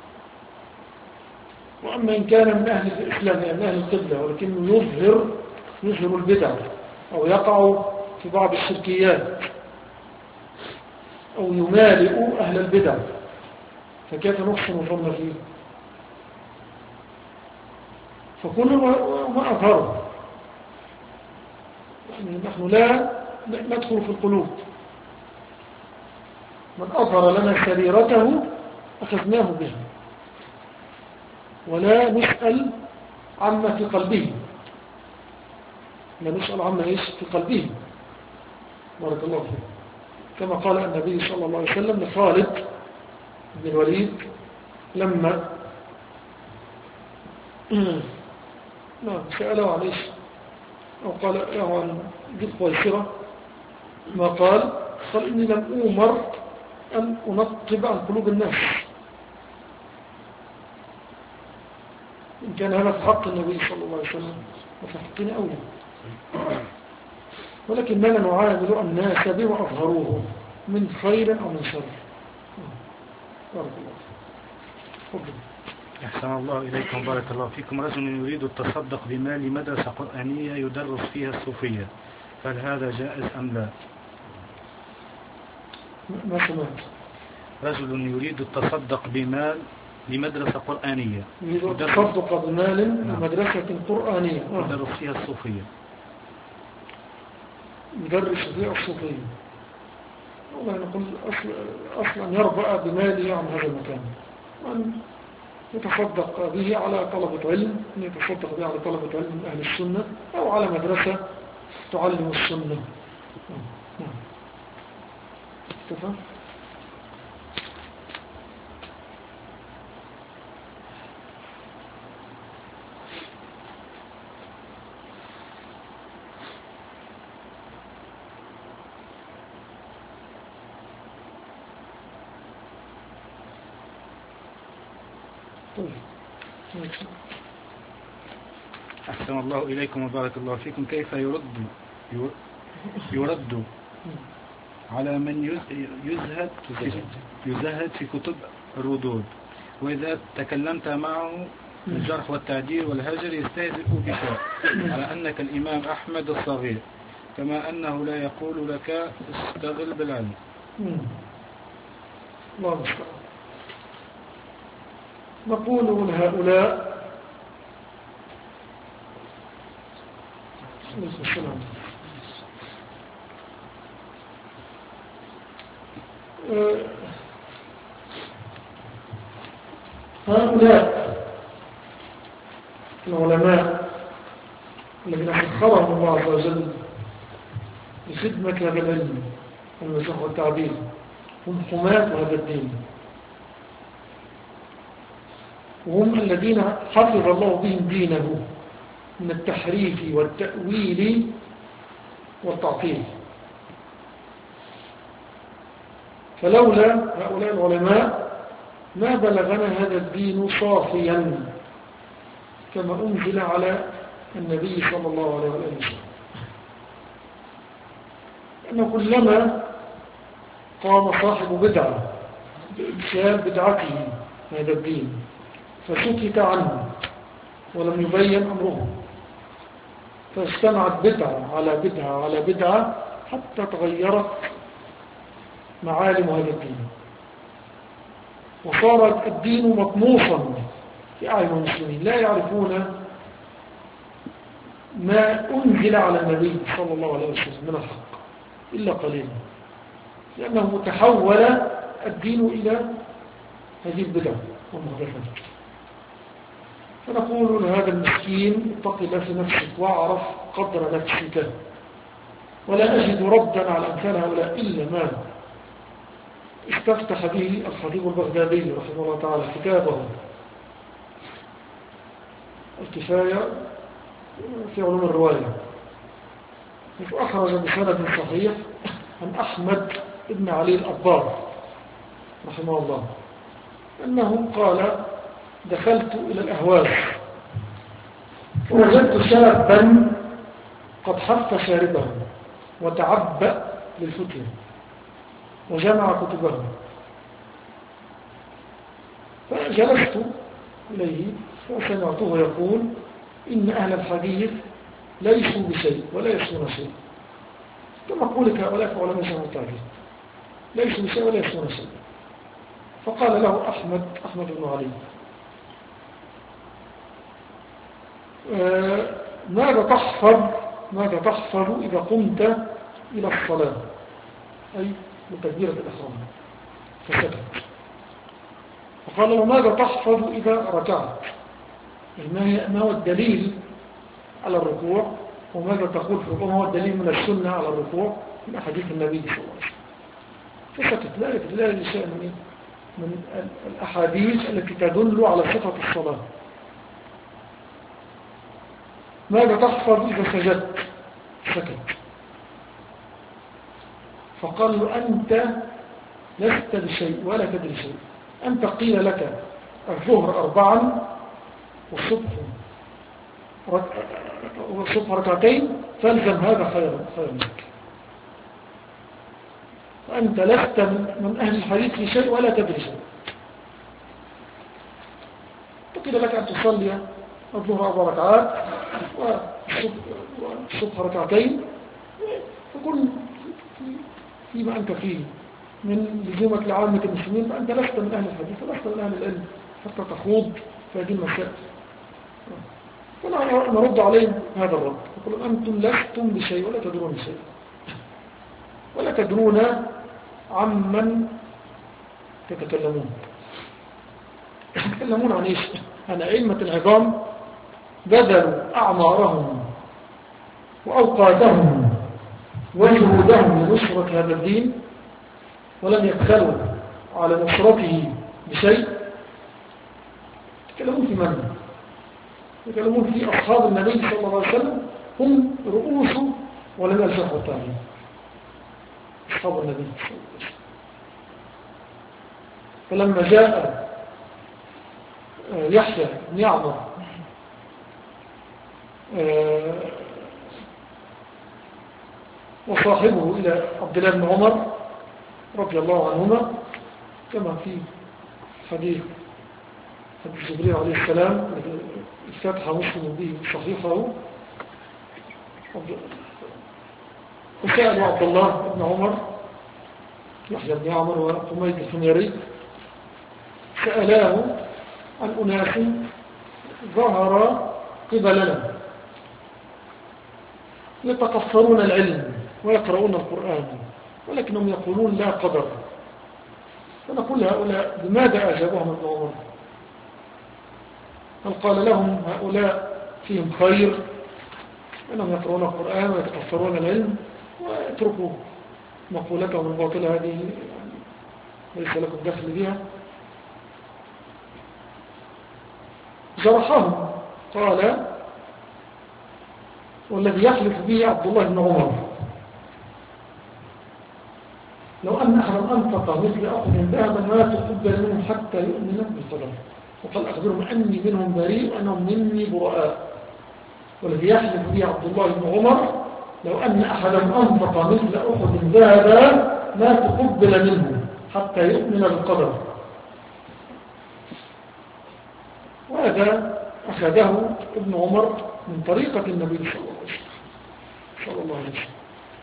وأما إن كان من أهل الإسلام يعني من أهل القبلة ولكنه يظهر البدع أو يقع في بعض الشركيات أو يمالئ أهل البدع، فكيف نحسن الظن فيه؟ فكل ما أظهره يعني نحن لا ندخل في القلوب. من أظهر لنا سريرته أخذناه بها ولا نسأل عما في قلبه، لا نسأل عما إيش في قلبه. بارك الله فيه. كما قال النبي صلى الله عليه وسلم لخالد بن الوليد لما سأله عن إيش أو قال له عن ذي القيصرة ما قال إني لم أمر أن أنقب عن قلوب الناس. إن كان هذا في حق النبي صلى الله عليه وسلم وفي حقنا أولى، ولكننا نعامل الناس بما أظهروه من خير أو من شر. بارك الله فيكم. أحسن الله إليكم بارك الله فيكم. رجل يريد التصدق بمال مدرسة قرآنية يدرس فيها الصوفية، فهل هذا جائز أم لا؟ ما سمعت. رجل يريد التصدق بمال لمدرسة قرآنية يتصدق بمال لمدرسة قرآنية يدرس فيها الصوفية، يدرس فيها الصوفية. والله نقول أصلا يربأ بماله عن هذا المكان، وأن يتصدق به على طلبة علم، أن يتصدق به على طلبة علم من أهل السنة أو على مدرسة تعلم السنة. تفهم؟ أحسن الله إليكم وبارك الله فيكم. كيف يرد على من يزهد في كتب الردود، وإذا تكلمت معه الجرح والتعديل والهجر يستهزئ بك على أنك الإمام أحمد الصغير، كما أنه لا يقول لك استغل بالعلم؟ الله المستعان. نقول لهؤلاء هؤلاء العلماء الذين سخرهم الله عز وجل لخدمة هذا العلم والنصح والتعبير هم حماة هذا الدين، وهم الذين حفظ الله بهم دينه من التحريف والتأويل والتعطيل. فلولا هؤلاء العلماء ما بلغنا هذا الدين صافيا كما أنزل على النبي صلى الله عليه وسلم. أنه كلما قام صاحب بدعة بإنشاء بدعته هذا الدين فسكت عنه ولم يبين أمره فاجتمعت بدعة على بدعة على بدعة حتى تغيرت معالم هذا الدين، وصار الدين مطموسا في أعين المسلمين، لا يعرفون ما أنزل على النبي صلى الله عليه وسلم من الحق إلا قليلا، لأنه تحول الدين إلى هذه البدع والمحدثات. فنقول لهذا المسكين اتق الله في نفسك واعرف قدر نفسك، ولا أجد ردا على أمثال هؤلاء إلا ما استفتح به الخطيب البغدادي رحمه الله تعالى كتابه الكفاية في علوم الرواية، أخرج بسند صحيح عن أحمد بن علي الأبار رحمه الله أنه قال دخلت إلى الأهواز ووجدت شابا قد حف شاربه وتعبأ للفتية وجمع كتبه، فجلست إليه فسمعته يقول إن أهل الحديث ليسوا بشيء ولا يسون شيء، كما قولك هؤلاء في علماء الشرع والتعديل، ليسوا بشيء ولا يسون شيء. فقال له أحمد بن علي ماذا تحفظ إذا قمت إلى الصلاة، أي بتكبيرة الإحرام؟ فسكت. فقال له ماذا تحفظ إذا ركعت، ما هو الدليل على الركوع، وماذا تقول في الركوع، ما هو الدليل من السنة على الركوع من أحاديث النبي صلى الله عليه وسلم. فسكت، لا يجد شيء من الأحاديث التي تدل على صفة الصلاة. ماذا تحفظ إذا سجدت؟ سكت. فقال له أنت لست بشيء ولا تدري شيء، أنت قيل لك الظهر 4 والصبح ركعتين فالزم هذا خير لك، فأنت لست من أهل الحديث في شيء ولا تدري شيء. فقيل لك أن تصلي الظهر 4 ركعات والصبح ركعتين، فكل فيما أنت فيه من لزومك لعامة المسلمين، فأنت لست من أهل الحديث ولست من أهل العلم حتى تخوض في هذه المسائل. فنرد عليهم هذا الرد، نقول أنتم لستم بشيء ولا تدرون بشيء ولا تدرون عمن تتكلمون. يتكلمون عن إيش؟ عن أئمة العظام بذلوا أعمارهم وأوقاتهم وجهودهم لنصرة هذا الدين ولم يبخلوا على نصرته بشيء. يتكلمون في من؟ يتكلمون في أصحاب النبي صلى الله عليه وسلم، هم رؤوس ولم الجرح والتعليم، أصحاب النبي صلى الله عليه وسلم. فلما جاء يحيى بن يعمر وصاحبه إلى عبد الله بن عمر رضي الله عنهما كما في حديث جبريل عليه السلام افتتح مسلم به صحيحه، وسألوا عبد الله بن عمر يحيى بن عمر وحميد الحميري، سألاه عن أناس ظهر قبلنا يتقصرون العلم ويقرؤون القرآن ولكنهم يقولون لا قدر. فنقول لهؤلاء بماذا أجابهم ابن عمر؟ هل قال لهم هؤلاء فيهم خير أنهم يقرؤون القرآن ويتقصرون العلم ويتركوا مقولتهم الباطلة هذه ليس لكم دخل بها؟ جرحهم، قال والذي يحلف به عبد الله بن عمر لو أن أحدا أنفق مثل أخذ ذهبا ما تقبل منهم حتى يؤمن بالقدر، وقال أخبرهم أني منهم بريء وأنهم مني براء. والذي يحلف به عبد الله بن عمر لو أن أحدا أنفق مثل أخذ ذهبا ما تقبل منه حتى يؤمن بالقدر. وهذا أخذه ابن عمر من طريقة النبي صلى الله عليه وسلم. صلى الله عليه وسلم.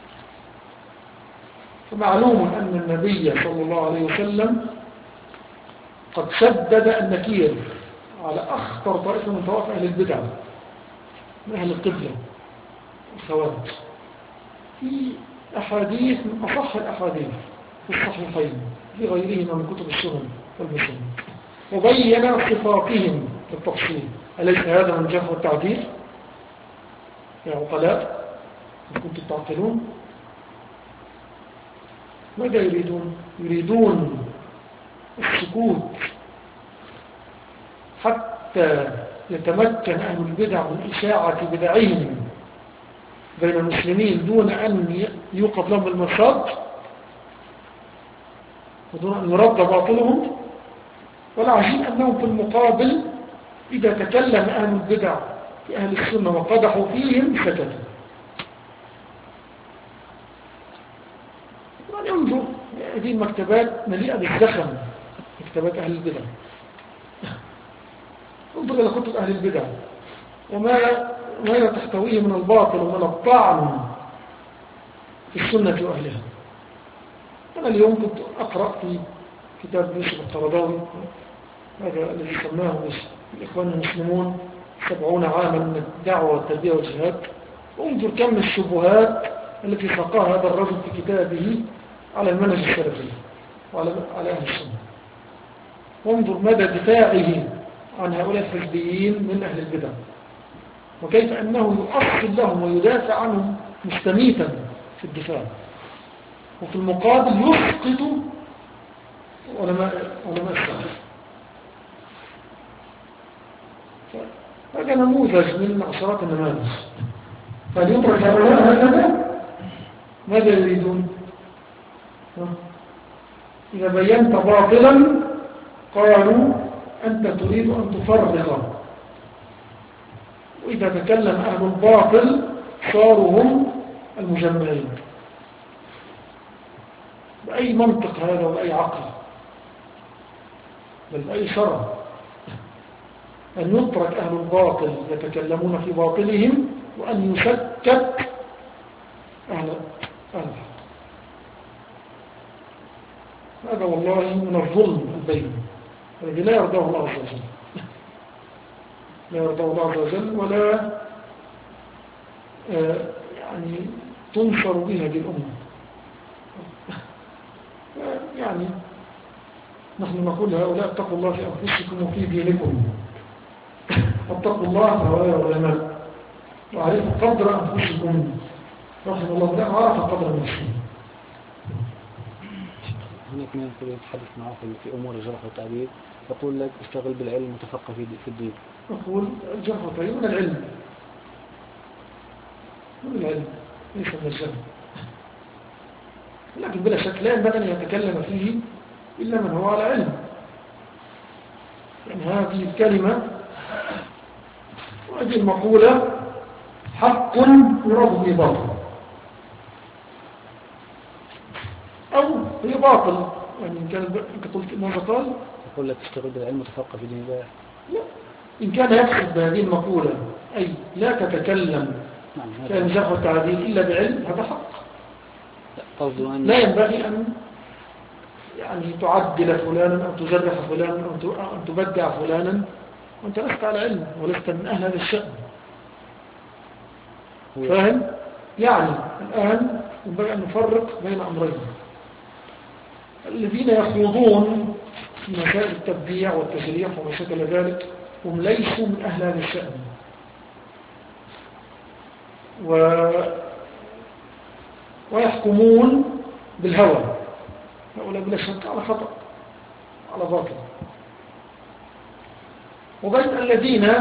فمعلوم أن النبي صلى الله عليه وسلم قد شدد النكير على أخطر طائفة من طوائف أهل البدع من أهل القبلة الخوارج في أحاديث من أصح الأحاديث في الصحيحين في غيرهما من كتب السنن والمسلمين، وبين صفاتهم بالتفصيل. أليس هذا من جهة التعديل يا عقلاء إن كنتم تعقلون؟ ماذا يريدون؟ يريدون السكوت حتى يتمكن أهل البدع من إشاعة بدعهم بين المسلمين دون أن يوقف لهم المرصاد ودون أن يرد باطلهم. والعجيب أنهم في المقابل إذا تكلم أهل البدع في أهل السنة وقدحوا فيهم سكتوا. انظر هذه المكتبات مليئة بالزخم، مكتبات أهل البدع. انظر إلى كتب أهل البدع وما تحتويه من الباطل ومن الطعن في السنة وأهلها. أنا اليوم كنت أقرأ في كتاب يوسف القرضاوي هذا الذي سماه الإخوان المسلمون 70 عاما من الدعوة والتربية والجهاد، وانظر كم الشبهات التي ساقاها هذا الرجل في كتابه على المنهج السلفي وعلى أهل السنة. وانظر مدى دفاعه عن هؤلاء الحزبيين من أهل البدع، وكيف أنه يؤصل لهم ويدافع عنهم مستميتا في الدفاع، وفي المقابل يسقط علماء السلف. هذا نموذج من عشرات النماذج. فليترك هؤلاء هكذا. ماذا يريدون؟ إذا بينت باطلا قالوا أنت تريد أن تفرق، وإذا تكلم أهل الباطل صاروا هم المجمعين. بأي منطق هذا وبأي عقل بل بأي شرع أن يترك أهل الباطل يتكلمون في باطلهم وأن يسكت أهل الحق؟ هذا والله من الظلم البين الذي لا يرضاه الله عز وجل، لا يرضاه الله عز وجل، ولا يعني تنصر بها هذه الأمة. يعني نحن نقول لهؤلاء اتقوا الله في أنفسكم وفي دينكم، اتقوا الله هؤلاء العلماء وعرفوا قدر أنفسكم رحمه الله تعالى وعرف قدر نفسه. هناك من يتحدث معه في أمور الجرح والتعديل يقول لك اشتغل بالعلم وتفقه في الدين. أقول الجرح والتعديل من العلم، من العلم ليس من الجهل، لكن بلا شك لا ينبغي أن يتكلم فيه إلا من هو على علم. يعني هذه الكلمة وهذه المقولة حق يراد به باطل، أو هي باطل. يعني إن كان أنت قلت ماذا قال؟ يقول لك اشتغل بالعلم وتفقه في دين الله. لا، إن كان يقصد بهذه المقولة أي لا تتكلم في الجرح والتعديل إلا بعلم، هذا حق. لا ينبغي أن يعني تعدل فلانا أو تجرح فلانا أو أن تبدع فلانا وأنت لست على علم ولست من أهل هذا الشأن. فاهم؟ يعني الآن ينبغي أن نفرق بين أمرين: الذين يخوضون في مسائل التبديع والتجريح وما شكل ذلك هم ليسوا من أهل هذا الشأن، ويحكمون بالهوى. هؤلاء بلا شك على خطأ، على باطل. وبين الذين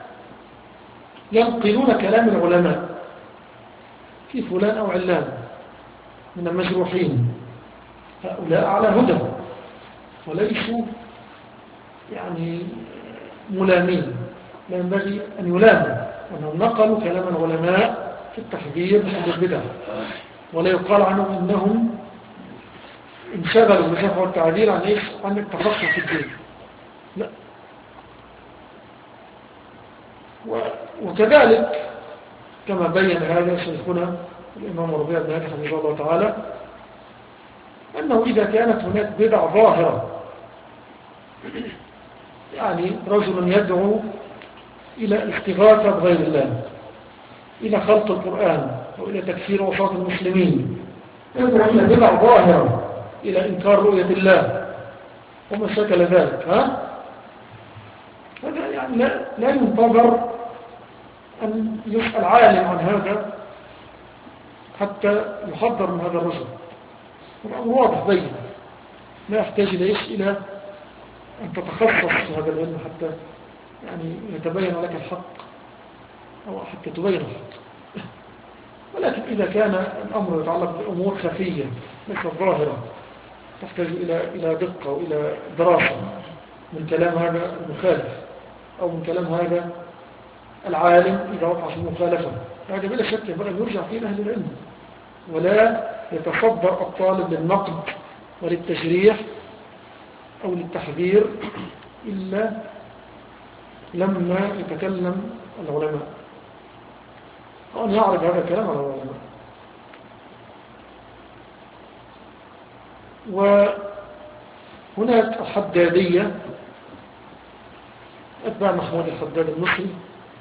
ينقلون كلام العلماء في فلان أو علان من المجروحين، هؤلاء على هدى وليسوا يعني ملامين. لا ينبغي أن يلاموا، وأنهم نقلوا كلام العلماء في التحذير من أهل البدع، ولا يقال عنهم أنهم انشغلوا بالجرح والتعديل عن التفقه في الدين. لا. وكذلك كما بين هذا شيخنا الإمام ربيع بن هادي حفظه الله تعالى أنه إذا كانت هناك بدع ظاهرة، يعني رجل يدعو إلى الاستغاثة بغير الله، إلى خلق القرآن وإلى تكفير وساط المسلمين، يدعو إلى بدع ظاهرة، إلى إنكار رؤية الله وما شكل ذلك، هذا يعني لا ينتظر أن يسأل عالم عن هذا حتى يحذر من هذا الرجل. الأمر واضح بين، لا يحتاج إلى أن تتخصص في هذا العلم حتى يعني يتبين لك الحق أو حتى تبين الحق. ولكن إذا كان الأمر يتعلق بأمور خفية ليست ظاهرة تحتاج إلى دقة وإلى دراسة من كلام هذا المخالف أو من كلام هذا العالم إذا وقع في مخالفة، هذا بلا شك ينبغي أن يرجع فيه أهل العلم، ولا يتصدر الطالب للنقد وللتشريح أو للتحذير إلا لما يتكلم العلماء أو أن يعرض هذا الكلام على العلماء. وهناك الحدادية أتباع محمود الحداد المصري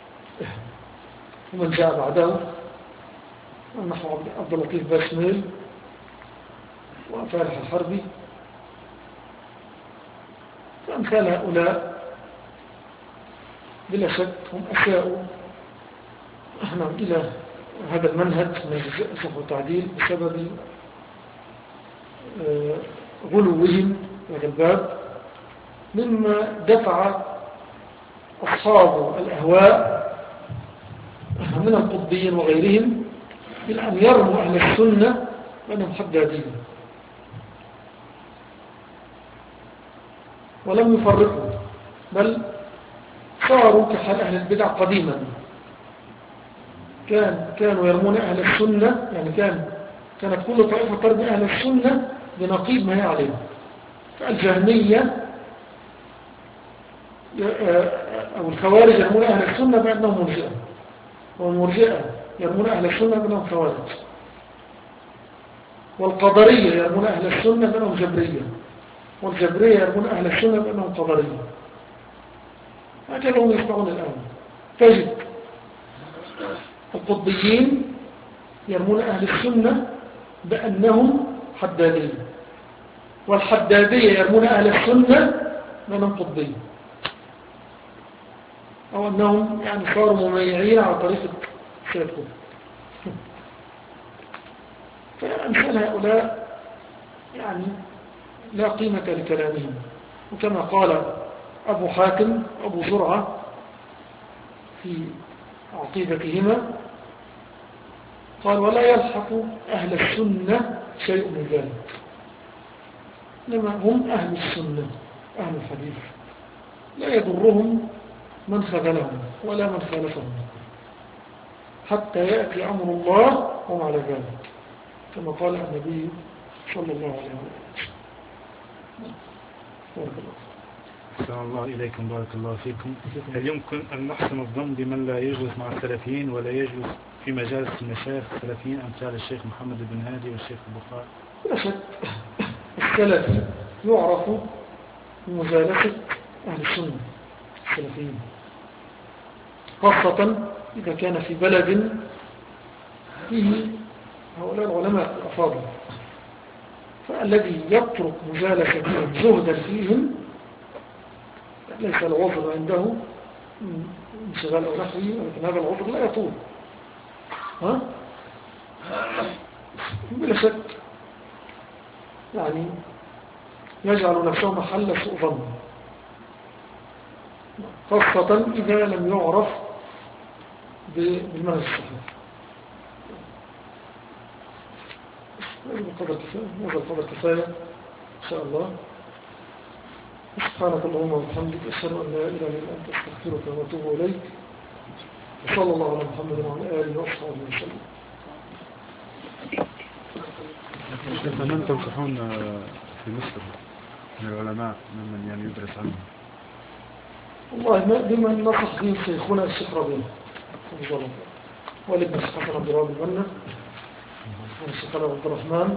ومن جاء بعده نحو عبد اللطيف باشميل وفالح الحربي، فأمثال هؤلاء بلا شك هم أساءوا إلى هذا المنهج من الجزء والتعديل بسبب غلوهم في الباب، مما دفع أصحاب الأهواء من القطبيين وغيرهم إلى أن يرموا أهل السنة بأنهم حدادين، ولم يفرقوا، بل صاروا كحال أهل البدع قديما. كانوا يرمون أهل السنة، يعني كانت كل طائفة ترمي أهل السنة بنقيض ما هي عليه. فالجهمية أو الخوارج يرمون أهل السنة بأنهم مرجئة، والمرجئة يرمون أهل السنة بأنهم خوارج، والقدرية يرمون أهل السنة بأنهم جبرية، والجبرية يرمون أهل السنة بأنهم قدرية. هكذا هم يسمعون الآن. تجد القطبيين يرمون أهل السنة بأنهم حدادية، والحدادية يرمون أهل السنة بأنهم قطبية، أو أنهم يعني صاروا مميعين على طريقة سيد قطب. فأمثال هؤلاء يعني لا قيمة لكلامهم. وكما قال أبو حاتم أبو زرعة في عقيدتهما، قال: ولا يلحق أهل السنة شيء من ذلك، إنما هم أهل السنة أهل الحديث، لا يضرهم من خذلهم ولا من خالفهم حتى يأتي أمر الله وهم على ذلك، كما قال النبي صلى الله عليه وسلم. بارك الله. أحسن الله إليكم، بارك الله فيكم. هل يمكن أن نحسن الظن بمن لا يجلس مع السلفيين ولا يجلس في مجالس المشايخ السلفيين أمثال الشيخ محمد بن هادي والشيخ البخاري؟ لا شك السلفي يعرف بمجالسة أهل السنة السلفيين، خاصة إذا كان في بلد فيه هؤلاء العلماء الأفاضل، فالذي يترك مجالستهم زهدا فيهم ليس العذر عنده انشغال أو نحوه، ولكن هذا العذر لا يطول. بلا شك يعني يجعل نفسه محل سوء ظن، خاصة إذا لم يعرف بالمنهج الصحيح. هذا القدر كفاية إن شاء الله. سبحانك اللهم وبحمدك، أشهد أن لا إله إلا أنت، أستغفرك وأتوب إليك. وصلى الله على محمد وعلى آله وصحبه وسلم. من تنصحون في مصر من العلماء ممن يعني يدرس عنهم؟ والله بمن نصح به شيخنا الشيخ ربيع والابن الشيخ حسن عبد الرحمن المنة الشيخ عبد الرحمن،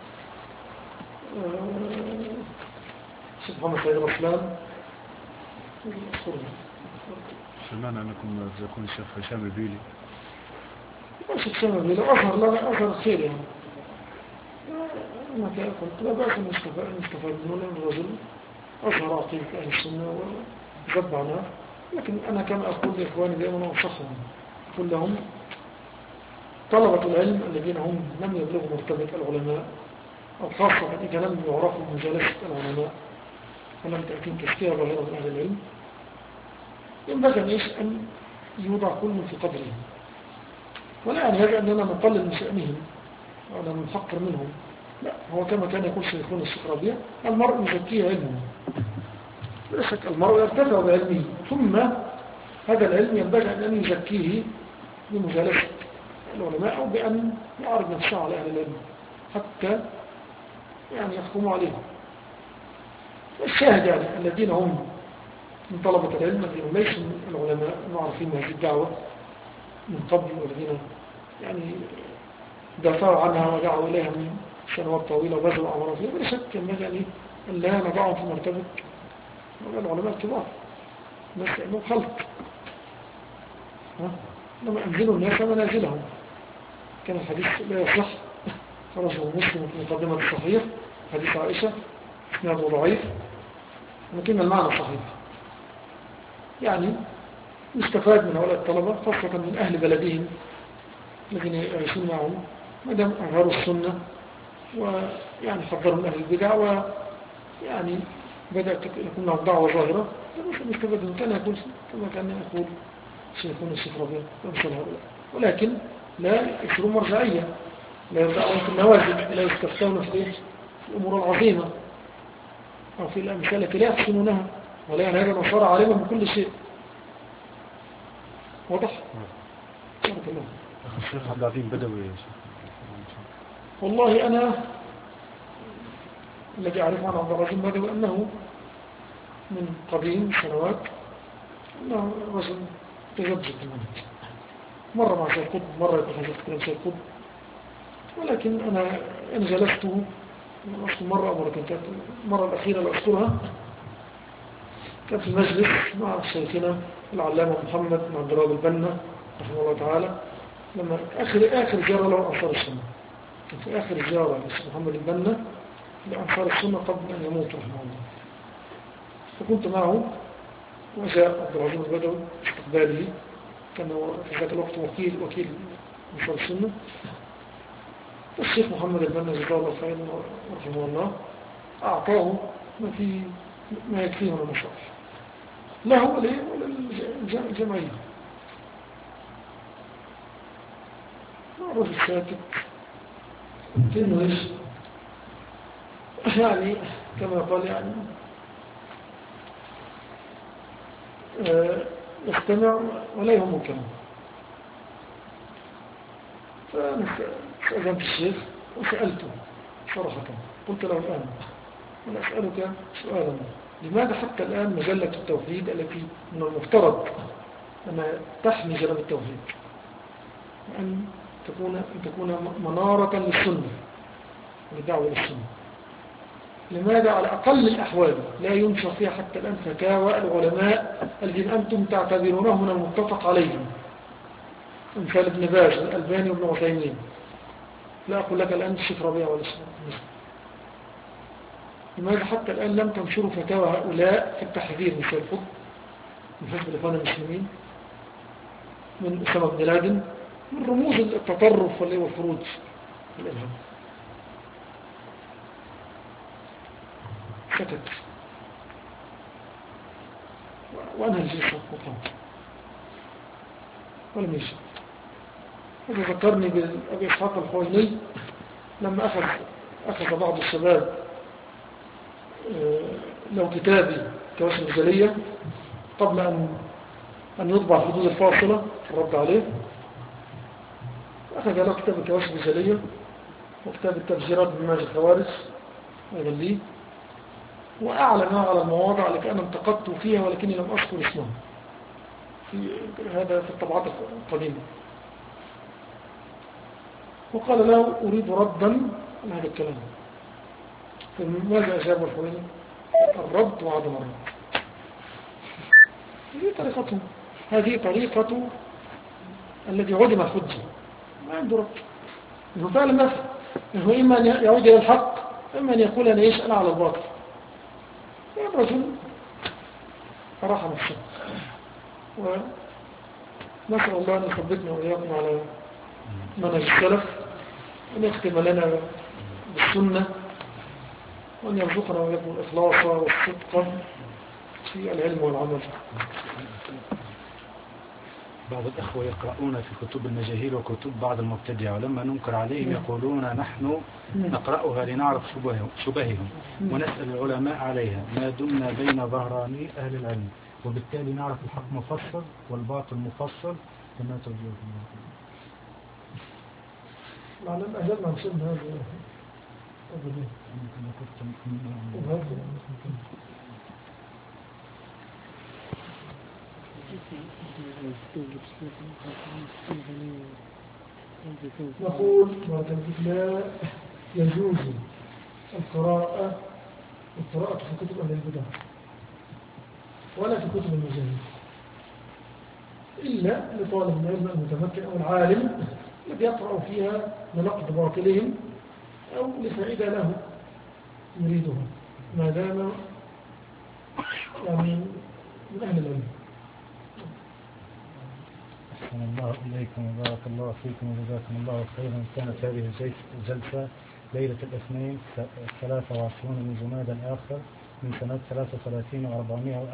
الشيخ محمد سيد الرسلان. سمعنا أنكم تكون الشيخ هشام البيلي. الشيخ هشام البيلي أظهر لنا أظهر خير يعني. أنا قلت لا بأس أن نستفاد منه، لأن الرجل أظهر عقيدة أهل السنة وذب عنها. لكن أنا كما أقول لإخواني دائما أنصحهم، أقول لهم طلبة العلم الذين هم لم يبلغوا مرتبة العلماء، أو خاصة إذا لم يعرفوا مجالسة العلماء ولم تأتين تشكية ظاهرة من أهل العلم، ينبغي أن يوضع كل في قدره. ولا يعني هذا أننا نقلل من شأنهم وأننا نحقر منهم، لا، هو كما كان يقول شيخنا الشيخ ربيع: المرء يزكيه علمه. بلا شك المرء يرتفع بعلمه، ثم هذا العلم ينبغي أن يزكيه بمجالسة العلماء أو بأن يعرض نفسه على أهل العلم حتى يعني يحكموا عليهم. الشاهد يعني الذين هم من طلبة العلم الذين ليسوا من العلماء المعرفين بهذه الدعوة من قبل، والذين يعني دافعوا عنها ودعوا إليها من سنوات طويلة وبذلوا أعمارهم فيها، بلا شك ينبغي أن لا نضعهم في مرتبة العلماء الكبار، الناس لأنه خلق، لما أنزلوا الناس منازلهم. كان الحديث لا يصح، خرجه مسلم في مقدمة الصحيح، حديث عائشة اسناده ضعيف لكن المعنى صحيح. يعني يستفاد من هؤلاء الطلبة خاصة من أهل بلدهم الذين يعيشون معهم، ما دام أظهروا السنة ويعني حضروا من أهل البدع ويعني بدأت يكون لهم دعوة ظاهرة، يستفاد من كان يقول كما كان يقول شيخنا الشيخ ربيع ومثل هؤلاء. ولكن لا يكثروا مرجعية، لا يرجعون في النوازل، لا يستفتون في الأمور العظيمة أو في الأمثال التي لا يحسنونها، ولا يعني هذا نصارى عالما بكل شيء. واضح؟ بارك الله. الشيخ عبد العظيم بدوي يا شيخ. والله أنا الذي أعرف عن عبد العظيم بدوي أنه من قديم سنوات أنه رجل تجبجب المنهج، مرة مع سيد قطب، مرة يتحدث كلام سيد قطب. ولكن أنا جلسته مرة أو مرتين، كانت المرة الأخيرة اللي أذكرها كان في المجلس مع شيخنا العلامة محمد بن عبد الوهاب البنا رحمه الله تعالى، لما آخر زيارة له أنصار السنة، كان في آخر زيارة للشيخ محمد البنا لأنصار السنة قبل أن يموت رحمه الله. فكنت معه وجاء عبد العظيم البدوي استقبالي، كان في ذاك الوقت وكيل أنصار السنة. الشيخ محمد البنا جزاه الله خيرا رحمه الله أعطاه ما يكفيه من المصالح له وللجمعية. الرجل ساكت كأنه إيش يعني كما قال يعني يستمع ولا يهم الكلام. فأذنت الشيخ وسألته صراحة، قلت له الآن أنا أسألك سؤالا: لماذا حتى الآن مجلة التوحيد التي من المفترض أن تحمي جانب التوحيد أن تكون منارة للسنة والدعوة للسنة، لماذا على أقل الأحوال لا ينشر فيها حتى الآن فتاوى العلماء الذين أنتم تعتبرونهم من المتفق عليهم، مثال ابن باز والألباني وابن عثيمين؟ لا أقول لك الآن الشيخ ربيع ولا الشيخ. لماذا حتى الآن لم تنشروا فتاوى هؤلاء في التحذير من سيد قطب، من حزب الإخوان المسلمين، من أسامة بن لادن، من رموز التطرف والخروج والإرهاب؟ سكت وأنهى الجلسة مطلقا ولم يشهد. هذا ذكرني بأبي إسحاق الحويني لما أخذ بعض الشباب لو كتابي كواسم الجلية قبل أن يطبع حدود الفاصلة الرد عليه، أخذ له كتاب كواسم الجلية وكتاب التفجيرات بمنهج الخوارج أيضا لي، وأعلنها على المواضع التي أنا انتقدت فيها ولكني لم أذكر اسمها في الطبعات القديمة. وقال له أريد ردا عن هذا الكلام. فماذا أجاب الخويني؟ الرد وعدم الرد. هذه طريقتهم، هذه طريقة الذي عدم الحجة ما عنده رد. إنه فعلا ما إنه إما أن يعود إلى الحق إما أن يقول أنا يسأل على الباطل. الرجل أراح نفسه. ونسأل الله أن يثبتنا وإياكم على منهج السلف وأن يختم لنا بالسنة وأن يرزقنا وإياكم الإخلاص والصدق في العلم والعمل. بعض الأخوة يقرؤون في كتب المجاهيل وكتب بعض المبتدعة، ولما ننكر عليهم يقولون نحن نقرأها لنعرف شبههم ونسأل العلماء عليها ما دمنا بين ظهراني أهل العلم، وبالتالي نعرف الحق مفصل والباطل مفصل كما ترجو. معنى الأهل ما نسلنا هذا أبدا. نقول لا يجوز القراءة في كتب أهل البدع ولا في كتب المجاهيل إلا لطالب العلم المتمكن أو العالم الذي يقرأ فيها لنقد باطلهم أو لفائدة له يريدها ما دام يعني من أهل العلم. أحسن الله إليكم وبارك الله فيكم وجزاكم الله خيرا. كانت هذه الجلسة ليلة الاثنين 23 من جمادى الآخر من سنة 33 و400